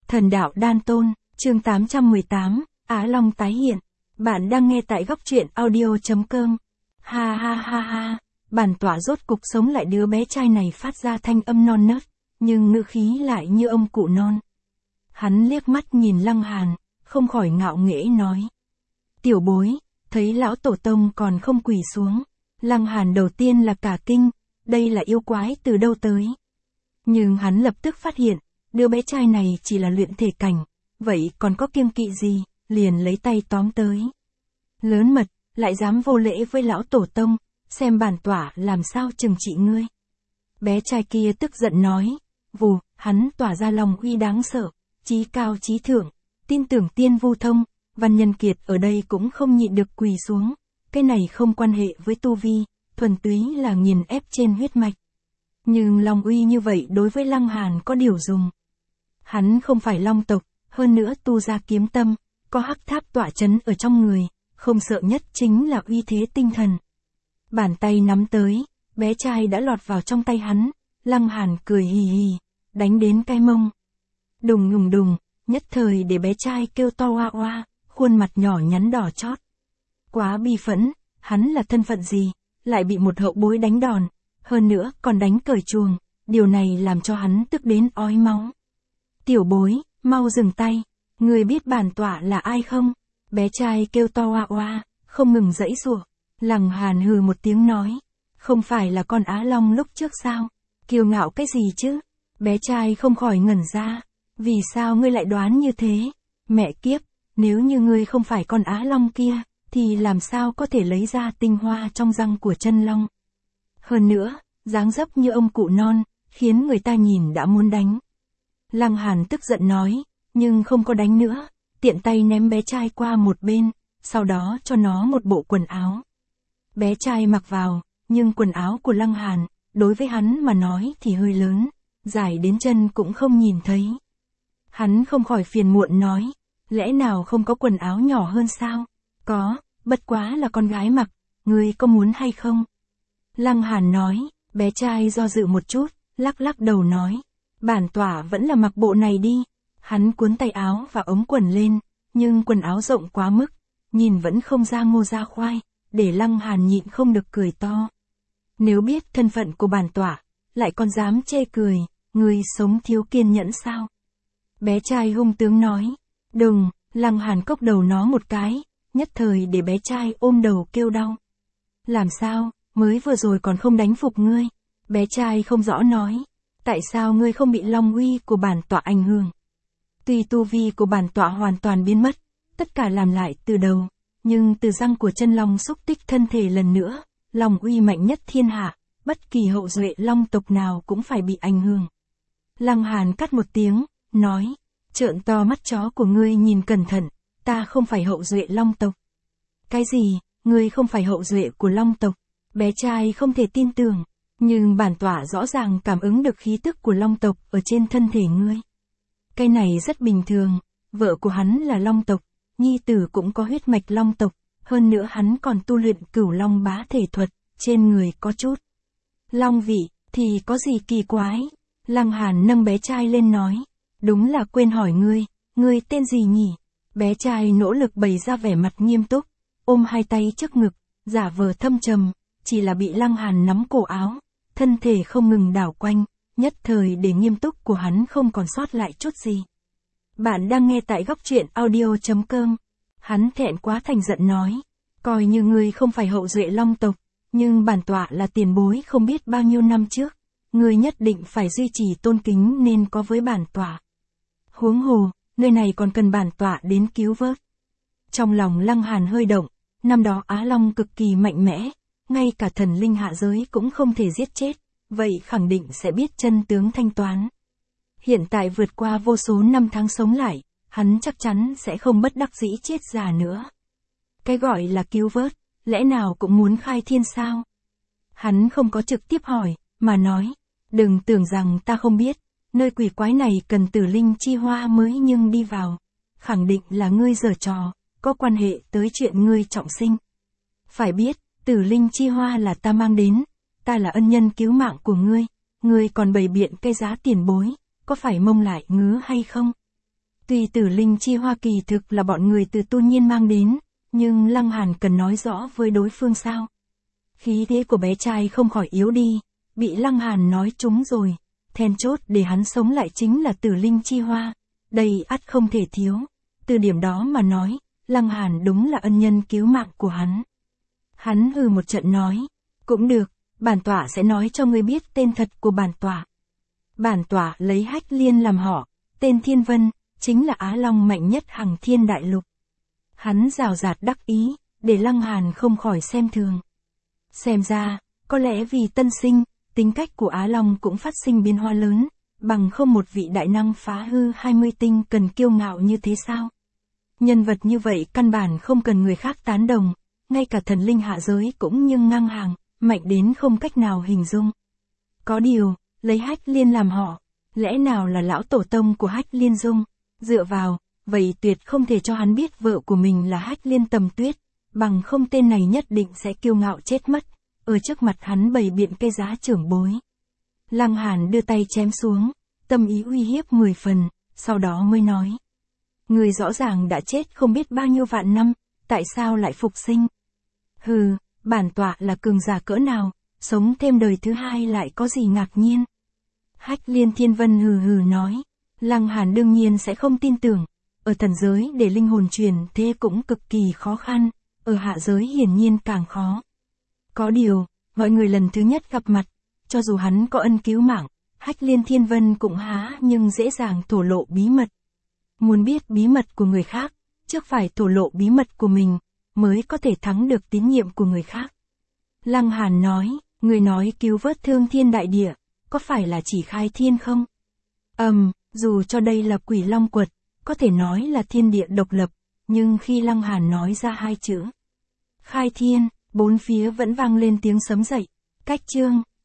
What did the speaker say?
Thần đạo đan tôn, chương 818, Á Long tái hiện. Bạn đang nghe tại góc truyện audio.com. Ha ha ha ha, bản tỏa rốt cục sống lại, đứa bé trai này phát ra thanh âm non nớt, nhưng ngữ khí lại như ông cụ non. Hắn liếc mắt nhìn Lăng Hàn, không khỏi ngạo nghễ nói. Tiểu bối, thấy lão tổ tông còn không quỳ xuống. Lăng Hàn đầu tiên là cả kinh, đây là yêu quái từ đâu tới. Nhưng hắn lập tức phát hiện, đứa bé trai này chỉ là luyện thể cảnh, vậy còn có kiêng kỵ gì, liền lấy tay tóm tới. Lớn mật, lại dám vô lễ với lão tổ tông, xem bản tỏa làm sao trừng trị ngươi. Bé trai kia tức giận nói, vù, hắn tỏa ra lòng uy đáng sợ, chí cao chí thượng, tin tưởng tiên vu thông, Văn Nhân Kiệt ở đây cũng không nhịn được quỳ xuống, cái này không quan hệ với tu vi, thuần túy là nghiền ép trên huyết mạch. Nhưng lòng uy như vậy đối với Lăng Hàn có điều dùng. Hắn không phải long tộc, hơn nữa tu ra kiếm tâm, có hắc tháp tỏa chấn ở trong người, không sợ nhất chính là uy thế tinh thần. Bàn tay nắm tới, bé trai đã lọt vào trong tay hắn, Lăng Hàn cười hì hì, đánh đến cái mông. Đùng đùng đùng, nhất thời để bé trai kêu to oa oa, khuôn mặt nhỏ nhắn đỏ chót. Quá bi phẫn, hắn là thân phận gì, lại bị một hậu bối đánh đòn, hơn nữa còn đánh cởi chuồng, điều này làm cho hắn tức đến ói máu. Tiểu bối, mau dừng tay, người biết bản tỏa là ai không? Bé trai kêu to oa oa, không ngừng giãy giụa. Lăng Hàn hừ một tiếng nói, không phải là con Á Long lúc trước sao? Kiêu ngạo cái gì chứ? Bé trai không khỏi ngẩn ra, vì sao ngươi lại đoán như thế? Mẹ kiếp, nếu như ngươi không phải con Á Long kia, thì làm sao có thể lấy ra tinh hoa trong răng của chân long? Hơn nữa, dáng dấp như ông cụ non, khiến người ta nhìn đã muốn đánh. Lăng Hàn tức giận nói, nhưng không có đánh nữa, tiện tay ném bé trai qua một bên, sau đó cho nó một bộ quần áo. Bé trai mặc vào, nhưng quần áo của Lăng Hàn, đối với hắn mà nói thì hơi lớn, dài đến chân cũng không nhìn thấy. Hắn không khỏi phiền muộn nói, lẽ nào không có quần áo nhỏ hơn sao? Có, bất quá là con gái mặc, ngươi có muốn hay không? Lăng Hàn nói, bé trai do dự một chút, lắc lắc đầu nói, bản tỏa vẫn là mặc bộ này đi. Hắn cuốn tay áo và ống quần lên, nhưng quần áo rộng quá mức, nhìn vẫn không ra ngô ra khoai, để Lăng Hàn nhịn không được cười to. Nếu biết thân phận của bản tỏa, lại còn dám chê cười, người sống thiếu kiên nhẫn sao? Bé trai hung tướng nói, đừng, Lăng Hàn cốc đầu nó một cái, nhất thời để bé trai ôm đầu kêu đau. Làm sao, mới vừa rồi còn không đánh phục ngươi? Bé trai không rõ nói, tại sao ngươi không bị long uy của bản tỏa ảnh hưởng? Tuy tu vi của bản tỏa hoàn toàn biến mất, tất cả làm lại từ đầu, nhưng từ răng của chân long xúc tích thân thể lần nữa, long uy mạnh nhất thiên hạ, bất kỳ hậu duệ long tộc nào cũng phải bị ảnh hưởng. Lăng Hàn cắt một tiếng, nói, trợn to mắt chó của ngươi nhìn cẩn thận, ta không phải hậu duệ long tộc. Cái gì, ngươi không phải hậu duệ của long tộc? Bé trai không thể tin tưởng, nhưng bản tỏa rõ ràng cảm ứng được khí tức của long tộc ở trên thân thể ngươi. Cái này rất bình thường, vợ của hắn là long tộc, nhi tử cũng có huyết mạch long tộc, hơn nữa hắn còn tu luyện cửu long bá thể thuật, trên người có chút long vị, thì có gì kỳ quái? Lăng Hàn nâng bé trai lên nói, đúng là quên hỏi ngươi tên gì nhỉ? Bé trai nỗ lực bày ra vẻ mặt nghiêm túc, ôm hai tay trước ngực, giả vờ thâm trầm, chỉ là bị Lăng Hàn nắm cổ áo, thân thể không ngừng đảo quanh, nhất thời để nghiêm túc của hắn không còn sót lại chút gì. Bạn đang nghe tại góc truyện audio.com. Hắn thẹn quá thành giận nói, coi như ngươi không phải hậu duệ long tộc, nhưng bản tỏa là tiền bối không biết bao nhiêu năm trước, ngươi nhất định phải duy trì tôn kính nên có với bản tỏa. Huống hồ, nơi này còn cần bản tỏa đến cứu vớt. Trong lòng Lăng Hàn hơi động, năm đó Á Long cực kỳ mạnh mẽ, ngay cả thần linh hạ giới cũng không thể giết chết, vậy khẳng định sẽ biết chân tướng thanh toán. Hiện tại vượt qua vô số năm tháng sống lại, hắn chắc chắn sẽ không bất đắc dĩ chết già nữa. Cái gọi là cứu vớt, lẽ nào cũng muốn khai thiên sao? Hắn không có trực tiếp hỏi, mà nói, đừng tưởng rằng ta không biết, nơi quỷ quái này cần tử linh chi hoa mới nhưng đi vào, khẳng định là ngươi giở trò, có quan hệ tới chuyện ngươi trọng sinh. Phải biết, tử linh chi hoa là ta mang đến, ta là ân nhân cứu mạng của ngươi còn bày biện cái giá tiền bối, có phải mông lại ngứa hay không? Tuy Tử Linh Chi Hoa kỳ thực là bọn người từ tu nhiên mang đến, nhưng Lăng Hàn cần nói rõ với đối phương sao. Khí thế của bé trai không khỏi yếu đi, bị Lăng Hàn nói trúng rồi, then chốt để hắn sống lại chính là Tử Linh Chi Hoa, đây ắt không thể thiếu. Từ điểm đó mà nói, Lăng Hàn đúng là ân nhân cứu mạng của hắn. Hắn hừ một trận nói, cũng được, bản tọa sẽ nói cho ngươi biết tên thật của bản tọa. Bản tọa lấy Hách Liên làm họ, tên Thiên Vân, chính là Á Long mạnh nhất hằng thiên đại lục. Hắn rào rạt đắc ý, để Lăng Hàn không khỏi xem thường. Xem ra, có lẽ vì tân sinh, tính cách của Á Long cũng phát sinh biến hóa lớn, bằng không một vị đại năng phá hư 20 tinh cần kiêu ngạo như thế sao? Nhân vật như vậy căn bản không cần người khác tán đồng, ngay cả thần linh hạ giới cũng như ngang hàng, mạnh đến không cách nào hình dung. Có điều, lấy Hách Liên làm họ, lẽ nào là lão tổ tông của Hách Liên Dung, dựa vào, vậy tuyệt không thể cho hắn biết vợ của mình là Hách Liên Tầm Tuyết, bằng không tên này nhất định sẽ kiêu ngạo chết mất, ở trước mặt hắn bày biện cây giá trưởng bối. Lăng Hàn đưa tay chém xuống, tâm ý uy hiếp 10 phần, sau đó mới nói. Người rõ ràng đã chết không biết bao nhiêu vạn năm, tại sao lại phục sinh? Hừ, bản tọa là cường giả cỡ nào, sống thêm đời thứ hai lại có gì ngạc nhiên? Hách Liên Thiên Vân hừ hừ nói. Lăng Hàn đương nhiên sẽ không tin tưởng, ở thần giới để linh hồn truyền thế cũng cực kỳ khó khăn, ở hạ giới hiển nhiên càng khó. Có điều, mọi người lần thứ nhất gặp mặt, cho dù hắn có ân cứu mạng, Hách Liên Thiên Vân cũng há nhưng dễ dàng thổ lộ bí mật. Muốn biết bí mật của người khác, trước phải thổ lộ bí mật của mình, mới có thể thắng được tín nhiệm của người khác. Lăng Hàn nói, người nói cứu vớt thương thiên đại địa, có phải là chỉ Khai Thiên không? Dù cho đây là Quỷ Long Quật, có thể nói là thiên địa độc lập, nhưng khi Lăng Hàn nói ra hai chữ Khai Thiên, bốn phía vẫn vang lên tiếng sấm dậy. Cách chương